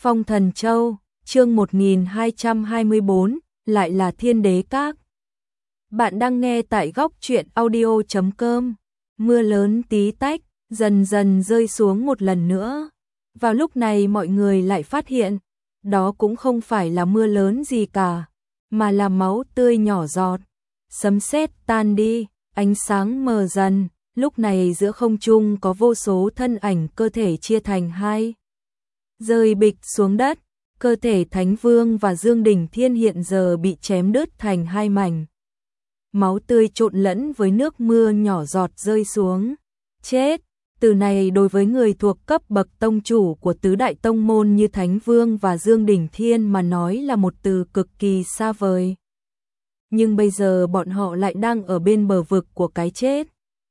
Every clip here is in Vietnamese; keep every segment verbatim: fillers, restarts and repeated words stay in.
Phong Thần Châu, chương một nghìn hai trăm hai mươi bốn, lại là Thiên Đế Các. Bạn đang nghe tại góc truyện audio chấm com. Mưa lớn tí tách, dần dần rơi xuống một lần nữa. Vào lúc này mọi người lại phát hiện, đó cũng không phải là mưa lớn gì cả, mà là máu tươi nhỏ giọt. Sấm sét tan đi, ánh sáng mờ dần, lúc này giữa không trung có vô số thân ảnh cơ thể chia thành hai. Rơi bịch xuống đất, cơ thể Thánh Vương và Dương Đỉnh Thiên hiện giờ bị chém đứt thành hai mảnh. Máu tươi trộn lẫn với nước mưa nhỏ giọt rơi xuống. Chết! Từ này đối với người thuộc cấp bậc tông chủ của tứ đại tông môn như Thánh Vương và Dương Đỉnh Thiên mà nói là một từ cực kỳ xa vời. Nhưng bây giờ bọn họ lại đang ở bên bờ vực của cái chết.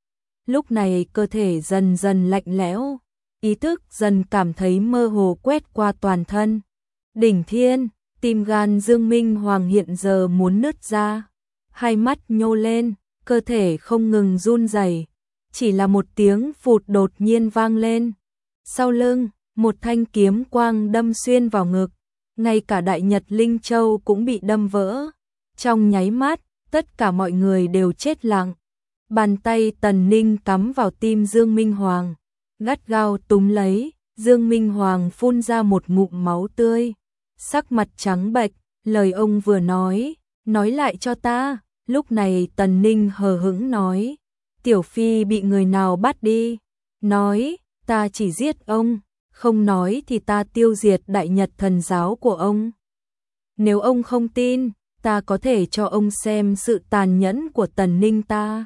Lúc này cơ thể dần dần lạnh lẽo, ý thức dần cảm thấy mơ hồ quét qua toàn thân. Đỉnh Thiên, tim gan Dương Minh Hoàng hiện giờ muốn nứt ra, hai mắt nhô lên, cơ thể không ngừng run rẩy. Chỉ là một tiếng phụt đột nhiên vang lên. Sau lưng, một thanh kiếm quang đâm xuyên vào ngực, ngay cả Đại Nhật Linh Châu cũng bị đâm vỡ. Trong nháy mắt, tất cả mọi người đều chết lặng. Bàn tay Tần Ninh cắm vào tim Dương Minh Hoàng, gắt gao túm lấy. Dương Minh Hoàng phun ra một ngụm máu tươi, sắc mặt trắng bệch, lời ông vừa nói, nói lại cho ta. Lúc này Tần Ninh hờ hững nói, Tiểu Phi bị người nào bắt đi? Nói, ta chỉ giết ông, không nói thì ta tiêu diệt Đại Nhật thần giáo của ông. Nếu ông không tin, ta có thể cho ông xem sự tàn nhẫn của Tần Ninh ta.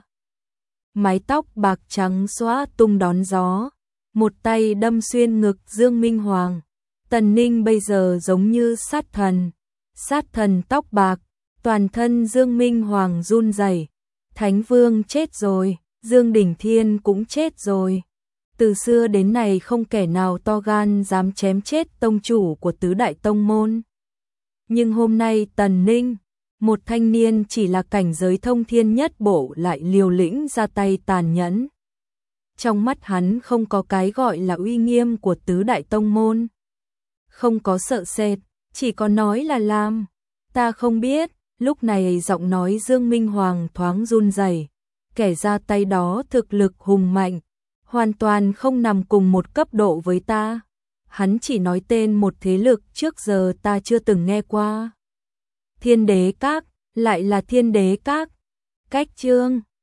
Mái tóc bạc trắng xõa tung đón gió, một tay đâm xuyên ngực Dương Minh Hoàng. Tần Ninh bây giờ giống như sát thần, sát thần tóc bạc, toàn thân Dương Minh Hoàng run rẩy. Thánh Vương chết rồi, Dương Đỉnh Thiên cũng chết rồi. Từ xưa đến nay không kẻ nào to gan dám chém chết tông chủ của tứ đại tông môn. Nhưng hôm nay Tần Ninh, một thanh niên chỉ là cảnh giới thông thiên nhất bộ lại liều lĩnh ra tay tàn nhẫn. Trong mắt hắn không có cái gọi là uy nghiêm của tứ đại tông môn. Không có sợ sệt, chỉ có nói là làm. Ta không biết, lúc này giọng nói Dương Minh Hoàng thoáng run rẩy. Kẻ ra tay đó thực lực hùng mạnh, hoàn toàn không nằm cùng một cấp độ với ta. Hắn chỉ nói tên một thế lực trước giờ ta chưa từng nghe qua. Thiên Đế Các, lại là Thiên Đế Các. Cách chương,